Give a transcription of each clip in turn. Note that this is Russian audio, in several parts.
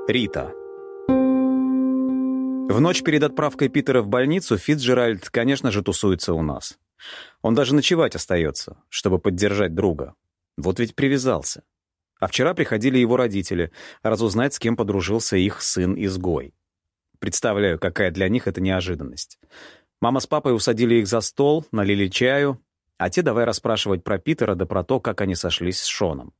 Рита. В ночь перед отправкой Питера в больницу Фицджеральд, конечно же, тусуется у нас. Он даже ночевать остается, чтобы поддержать друга. Вот ведь привязался. А вчера приходили его родители, разузнать, с кем подружился их сын-изгой. Представляю, какая для них это неожиданность. Мама с папой усадили их за стол, налили чаю, а те давай расспрашивать про Питера да про то, как они сошлись с Шоном.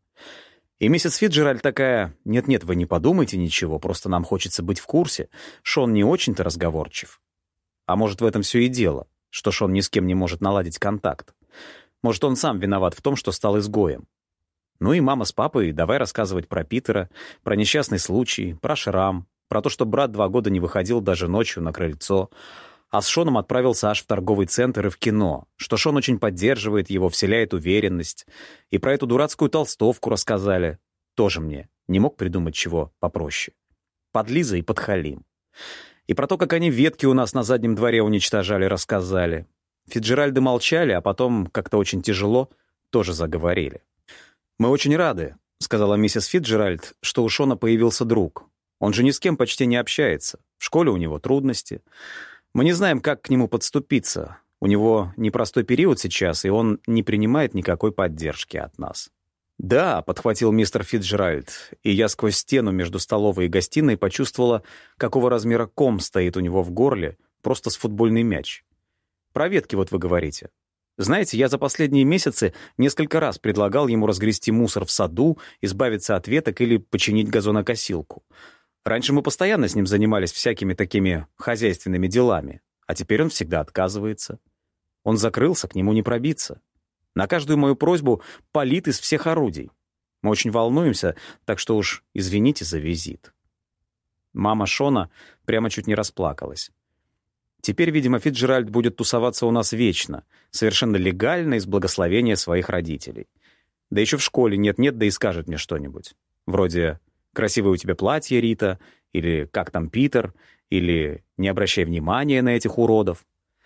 И миссис Фицджеральд такая: «Нет-нет, вы не подумайте ничего, просто нам хочется быть в курсе. Шон не очень-то разговорчив». А может, в этом все и дело, что Шон ни с кем не может наладить контакт. Может, он сам виноват в том, что стал изгоем. Ну и мама с папой давай рассказывать про Питера, про несчастный случай, про шрам, про то, что брат 2 года не выходил даже ночью на крыльцо, а с Шоном отправился аж в торговый центр и в кино, что Шон очень поддерживает его, вселяет уверенность. И про эту дурацкую толстовку рассказали. Тоже мне не мог придумать чего попроще. Подлиза и подхалим. И про то, как они ветки у нас на заднем дворе уничтожали, рассказали. Фицджеральды молчали, а потом как-то очень тяжело тоже заговорили. «Мы очень рады», — сказала миссис Фицджеральд, «что у Шона появился друг. Он же ни с кем почти не общается. В школе у него трудности. Мы не знаем, как к нему подступиться. У него непростой период сейчас, и он не принимает никакой поддержки от нас». «Да», — подхватил мистер Фицджеральд, и я сквозь стену между столовой и гостиной почувствовала, какого размера ком стоит у него в горле, просто с футбольный мяч. «Про ветки вот вы говорите. Знаете, я за последние месяцы несколько раз предлагал ему разгрести мусор в саду, избавиться от веток или починить газонокосилку. Раньше мы постоянно с ним занимались всякими такими хозяйственными делами, а теперь он всегда отказывается. Он закрылся, к нему не пробиться. На каждую мою просьбу палит из всех орудий. Мы очень волнуемся, так что уж извините за визит». Мама Шона прямо чуть не расплакалась. Теперь, видимо, Фицджеральд будет тусоваться у нас вечно, совершенно легально, из благословения своих родителей. Да еще в школе нет-нет, да и скажет мне что-нибудь. Вроде «Красивое у тебя платье, Рита», или «Как там Питер», или «Не обращай внимания на этих уродов».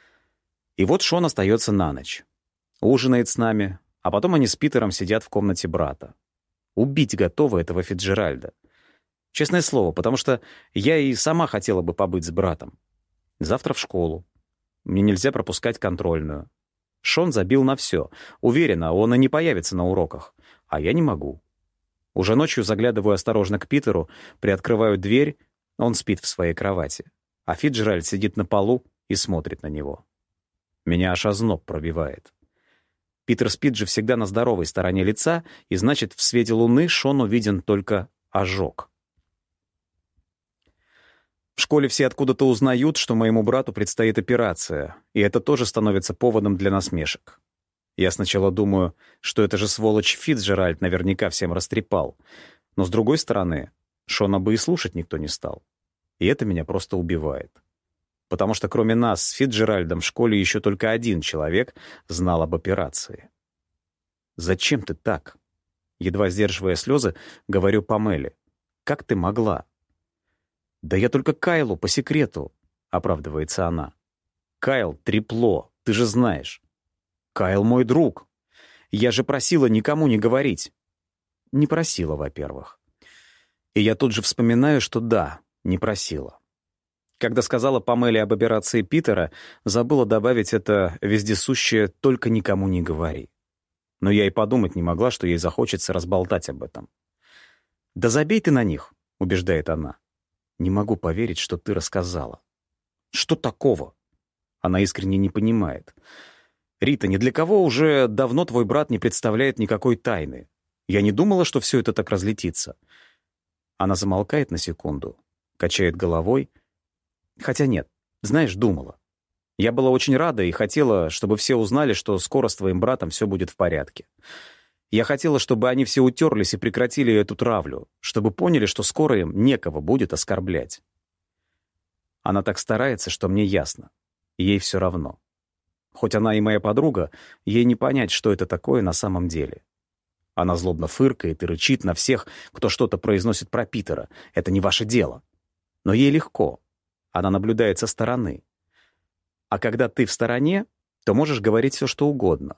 И вот Шон остается на ночь. Ужинает с нами, а потом они с Питером сидят в комнате брата. Убить готовы этого Фицджеральда. Честное слово, потому что я и сама хотела бы побыть с братом. Завтра в школу. Мне нельзя пропускать контрольную. Шон забил на все. Уверена, он и не появится на уроках. А я не могу. Уже ночью заглядываю осторожно к Питеру, приоткрываю дверь, он спит в своей кровати. А Фицджеральд сидит на полу и смотрит на него. Меня аж озноб пробивает. Питер спит же всегда на здоровой стороне лица, и значит, в свете луны Шону виден только ожог. В школе все откуда-то узнают, что моему брату предстоит операция, и это тоже становится поводом для насмешек. Я сначала думаю, что это же сволочь Фицджеральд наверняка всем растрепал. Но с другой стороны, Шона бы и слушать никто не стал. И это меня просто убивает. Потому что кроме нас с Фицджеральдом в школе еще только один человек знал об операции. «Зачем ты так?» Едва сдерживая слезы, говорю Памеле. «Как ты могла?» «Да я только Кайлу по секрету», — оправдывается она. «Кайл — трепло, ты же знаешь». «Кайл мой друг. Я же просила никому не говорить». Не просила, во-первых. И я тут же вспоминаю, что да, не просила. Когда сказала Памеле об операции Питера, забыла добавить это вездесущее «только никому не говори». Но я и подумать не могла, что ей захочется разболтать об этом. «Да забей ты на них», — убеждает она. «Не могу поверить, что ты рассказала». «Что такого?» Она искренне не понимает. «Рита, ни для кого уже давно твой брат не представляет никакой тайны. Я не думала, что все это так разлетится». Она замолкает на секунду, качает головой. «Хотя нет, знаешь, думала. Я была очень рада и хотела, чтобы все узнали, что скоро с твоим братом все будет в порядке. Я хотела, чтобы они все утерлись и прекратили эту травлю, чтобы поняли, что скоро им некого будет оскорблять». Она так старается, что мне ясно. Ей все равно. Хоть она и моя подруга, ей не понять, что это такое на самом деле. Она злобно фыркает и рычит на всех, кто что-то произносит про Питера. Это не ваше дело. Но ей легко. Она наблюдает со стороны. А когда ты в стороне, то можешь говорить все, что угодно.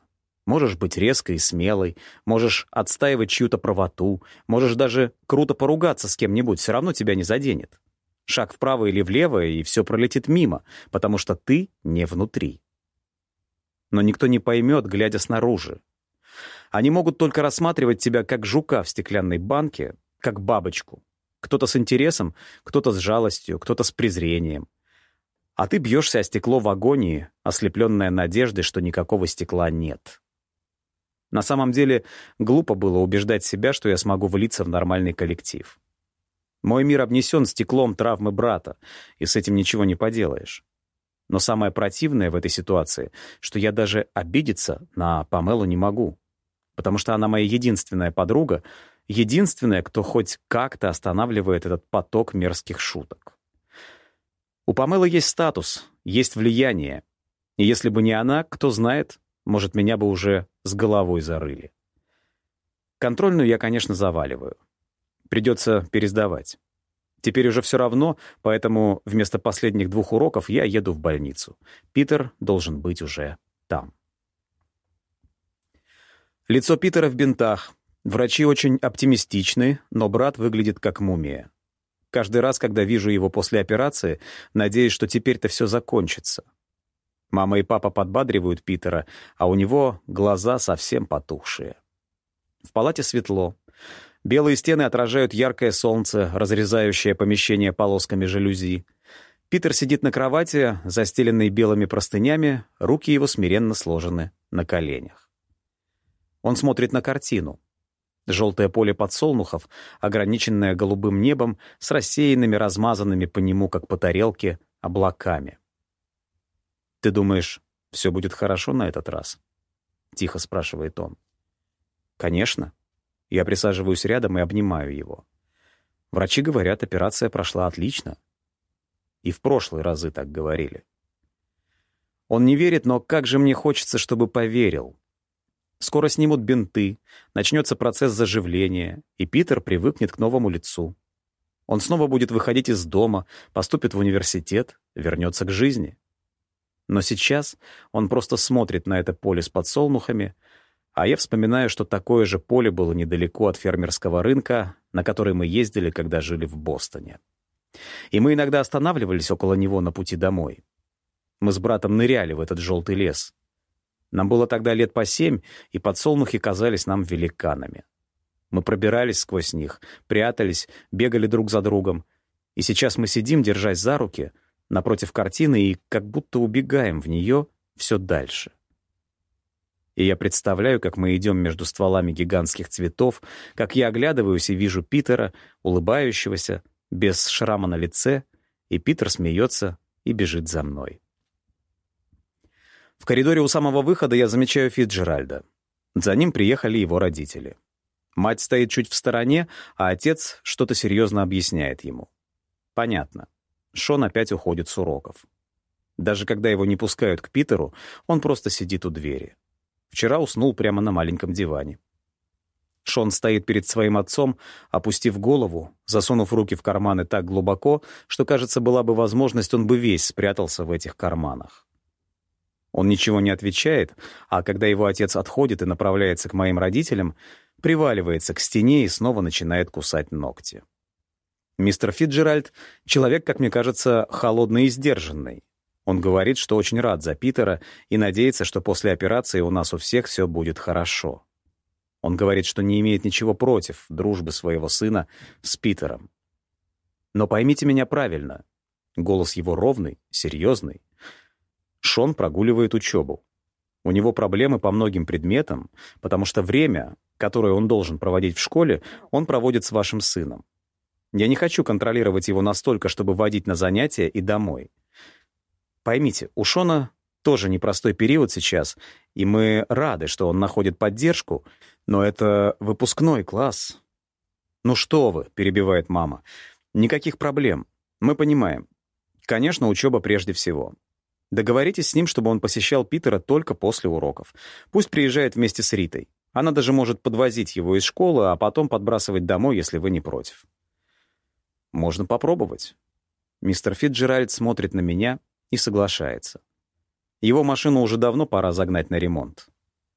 Можешь быть резкой и смелой, можешь отстаивать чью-то правоту, можешь даже круто поругаться с кем-нибудь, все равно тебя не заденет. Шаг вправо или влево, и все пролетит мимо, потому что ты не внутри. Но никто не поймет, глядя снаружи. Они могут только рассматривать тебя как жука в стеклянной банке, как бабочку. Кто-то с интересом, кто-то с жалостью, кто-то с презрением. А ты бьешься о стекло в агонии, ослепленная надеждой, что никакого стекла нет. На самом деле, глупо было убеждать себя, что я смогу влиться в нормальный коллектив. Мой мир обнесен стеклом травмы брата, и с этим ничего не поделаешь. Но самое противное в этой ситуации, что я даже обидеться на Памелу не могу, потому что она моя единственная подруга, единственная, кто хоть как-то останавливает этот поток мерзких шуток. У Памелы есть статус, есть влияние, и если бы не она, кто знает, может, меня бы уже с головой зарыли. Контрольную я, конечно, заваливаю. Придется пересдавать. Теперь уже все равно, поэтому вместо последних 2 уроков я еду в больницу. Питер должен быть уже там. Лицо Питера в бинтах. Врачи очень оптимистичны, но брат выглядит как мумия. Каждый раз, когда вижу его после операции, надеюсь, что теперь-то все закончится. Мама и папа подбадривают Питера, а у него глаза совсем потухшие. В палате светло. Белые стены отражают яркое солнце, разрезающее помещение полосками жалюзи. Питер сидит на кровати, застеленной белыми простынями, руки его смиренно сложены на коленях. Он смотрит на картину. Желтое поле подсолнухов, ограниченное голубым небом, с рассеянными, размазанными по нему, как по тарелке, облаками. «Ты думаешь, все будет хорошо на этот раз?» — тихо спрашивает он. «Конечно». Я присаживаюсь рядом и обнимаю его. Врачи говорят, операция прошла отлично. И в прошлые разы так говорили. Он не верит, но как же мне хочется, чтобы поверил. Скоро снимут бинты, начнется процесс заживления, и Питер привыкнет к новому лицу. Он снова будет выходить из дома, поступит в университет, вернется к жизни. Но сейчас он просто смотрит на это поле с подсолнухами, а я вспоминаю, что такое же поле было недалеко от фермерского рынка, на который мы ездили, когда жили в Бостоне. И мы иногда останавливались около него на пути домой. Мы с братом ныряли в этот желтый лес. Нам было тогда лет по 7, и подсолнухи казались нам великанами. Мы пробирались сквозь них, прятались, бегали друг за другом. И сейчас мы сидим, держась за руки, напротив картины, и как будто убегаем в нее все дальше. И я представляю, как мы идем между стволами гигантских цветов, как я оглядываюсь и вижу Питера, улыбающегося, без шрама на лице, и Питер смеется и бежит за мной. В коридоре у самого выхода я замечаю Фицджеральда. За ним приехали его родители. Мать стоит чуть в стороне, а отец что-то серьезно объясняет ему. Понятно. Шон опять уходит с уроков. Даже когда его не пускают к Питеру, он просто сидит у двери. Вчера уснул прямо на маленьком диване. Шон стоит перед своим отцом, опустив голову, засунув руки в карманы так глубоко, что, кажется, была бы возможность, он бы весь спрятался в этих карманах. Он ничего не отвечает, а когда его отец отходит и направляется к моим родителям, приваливается к стене и снова начинает кусать ногти. Мистер Фицджеральд — человек, как мне кажется, холодный и сдержанный. Он говорит, что очень рад за Питера и надеется, что после операции у нас у всех все будет хорошо. Он говорит, что не имеет ничего против дружбы своего сына с Питером. Но поймите меня правильно. Голос его ровный, серьезный. Шон прогуливает учебу. У него проблемы по многим предметам, потому что время, которое он должен проводить в школе, он проводит с вашим сыном. Я не хочу контролировать его настолько, чтобы водить на занятия и домой. Поймите, у Шона тоже непростой период сейчас, и мы рады, что он находит поддержку, но это выпускной класс. «Ну что вы», — перебивает мама, — «никаких проблем. Мы понимаем. Конечно, учеба прежде всего. Договоритесь с ним, чтобы он посещал Питера только после уроков. Пусть приезжает вместе с Ритой. Она даже может подвозить его из школы, а потом подбрасывать домой, если вы не против». «Можно попробовать». Мистер Фицджеральд смотрит на меня и соглашается. Его машину уже давно пора загнать на ремонт.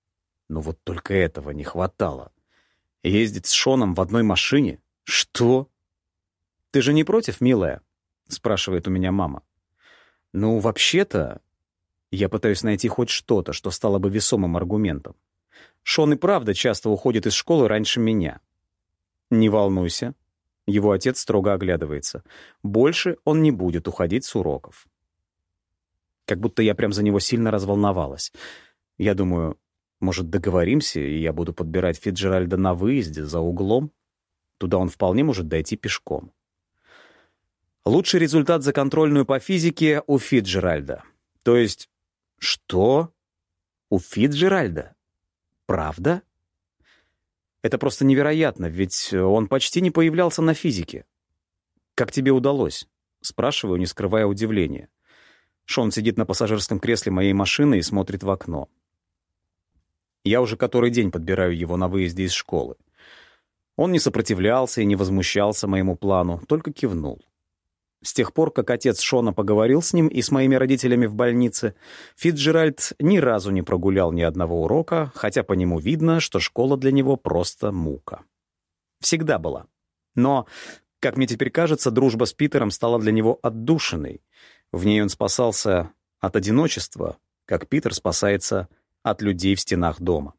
Но вот только этого не хватало. Ездить с Шоном в одной машине? Что? «Ты же не против, милая?» — спрашивает у меня мама. «Ну, вообще-то...» Я пытаюсь найти хоть что-то, что стало бы весомым аргументом. Шон и правда часто уходит из школы раньше меня. «Не волнуйся». Его отец строго оглядывается. «Больше он не будет уходить с уроков». Как будто я прям за него сильно разволновалась. Я думаю, может, договоримся, и я буду подбирать Фицджеральда на выезде, за углом? Туда он вполне может дойти пешком. Лучший результат за контрольную по физике у Фицджеральда. То есть... Что? У Фицджеральда? Правда? Это просто невероятно, ведь он почти не появлялся на физике. «Как тебе удалось?» — спрашиваю, не скрывая удивления. Шон сидит на пассажирском кресле моей машины и смотрит в окно. Я уже который день подбираю его на выезде из школы. Он не сопротивлялся и не возмущался моему плану, только кивнул. С тех пор, как отец Шона поговорил с ним и с моими родителями в больнице, Фицджеральд ни разу не прогулял ни одного урока, хотя по нему видно, что школа для него просто мука. Всегда была. Но, как мне теперь кажется, дружба с Питером стала для него отдушиной. В ней он спасался от одиночества, как Питер спасается от людей в стенах дома.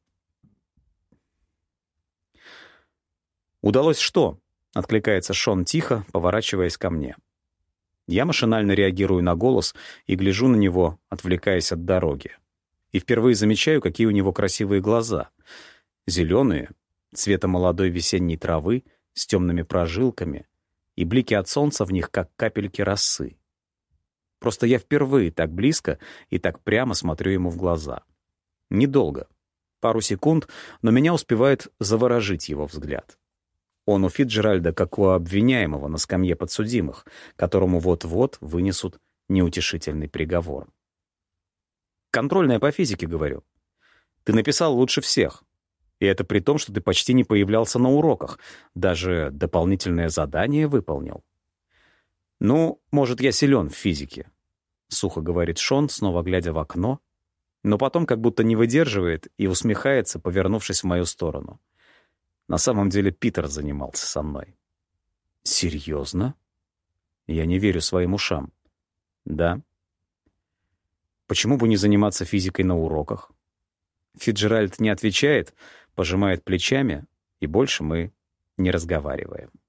«Удалось что?» — откликается Шон тихо, поворачиваясь ко мне. Я машинально реагирую на голос и гляжу на него, отвлекаясь от дороги. И впервые замечаю, какие у него красивые глаза. Зеленые, цвета молодой весенней травы, с темными прожилками, и блики от солнца в них, как капельки росы. Просто я впервые так близко и так прямо смотрю ему в глаза. Недолго, пару секунд, но меня успевает заворожить его взгляд. Он у Фицджеральда как у обвиняемого на скамье подсудимых, которому вот-вот вынесут неутешительный приговор. «Контрольная по физике, — говорю. Ты написал лучше всех. И это при том, что ты почти не появлялся на уроках, даже дополнительное задание выполнил». «Ну, может, я силен в физике», — сухо говорит Шон, снова глядя в окно, но потом как будто не выдерживает и усмехается, повернувшись в мою сторону. На самом деле Питер занимался со мной. «Серьезно?» Я не верю своим ушам. «Да». «Почему бы не заниматься физикой на уроках?» Фицджеральд не отвечает, пожимает плечами, и больше мы не разговариваем.